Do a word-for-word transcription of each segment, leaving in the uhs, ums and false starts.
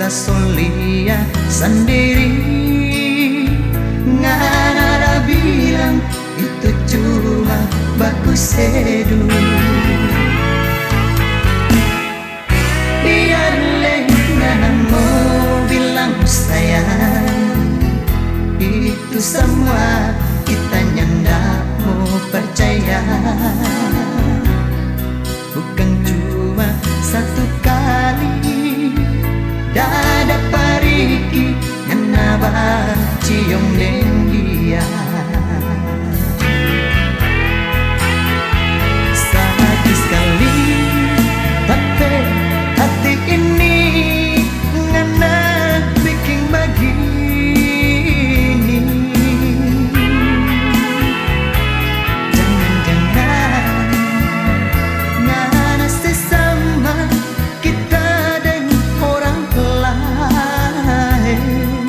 solia sendiri. Ngana ada bilang itu cuma bagus seduh. Biarlah ngana mau bilang sayang, itu semua kita nyandak mau percaya. Bukan cuma satu kali dada pariki nganaba cium deng dia. Sakit sekali tapi hati ini ngana bikin begini. Jangan-jangan ngana sesama kita dan orang lain.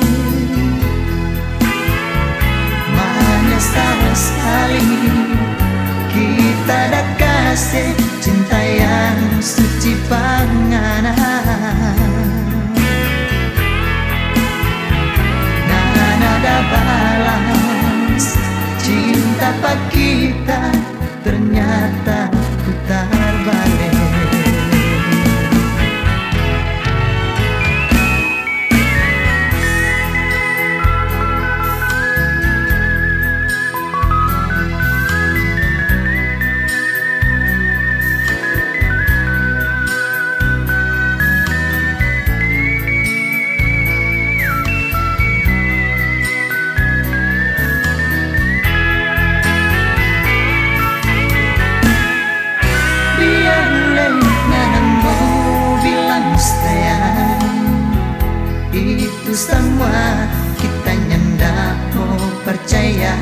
Menyesal sekali kita dah kasih cinta yang suci pangana. Nana ada balas cinta pak kita, ternyata putar balik. Itu semua kita nyandak mau percaya.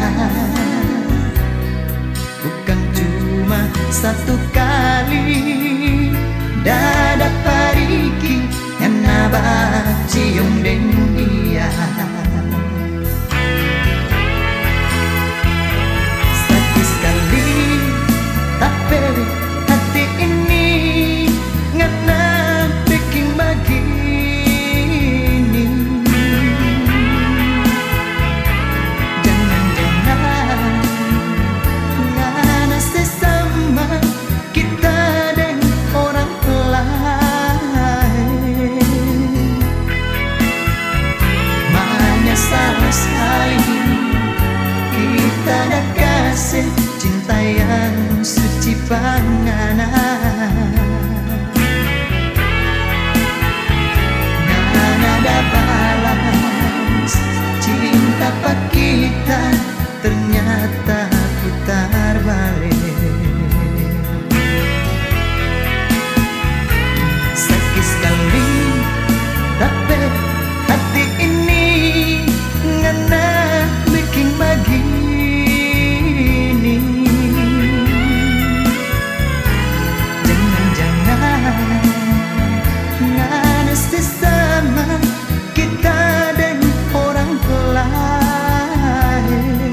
Bukan cuma satu kali dada pariki yang nabak cium deng dia. Sakit sekali tapi hati ini ngana bikin begini. Sekali kita dah kasih cinta yang suci pangana. Nana ada balas cinta pak kita, ternyata putar balik. Sakit sekali tapi hati ini ngana bikin begini. Jangan-jangan ngana sesama kita dan orang lain.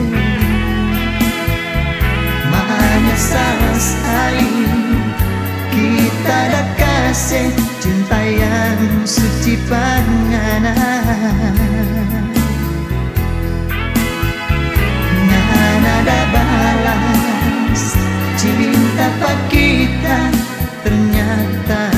Menyesal sekali kita dah kasih cinta yang suci pangana. Ada balas cinta pak kita, ternyata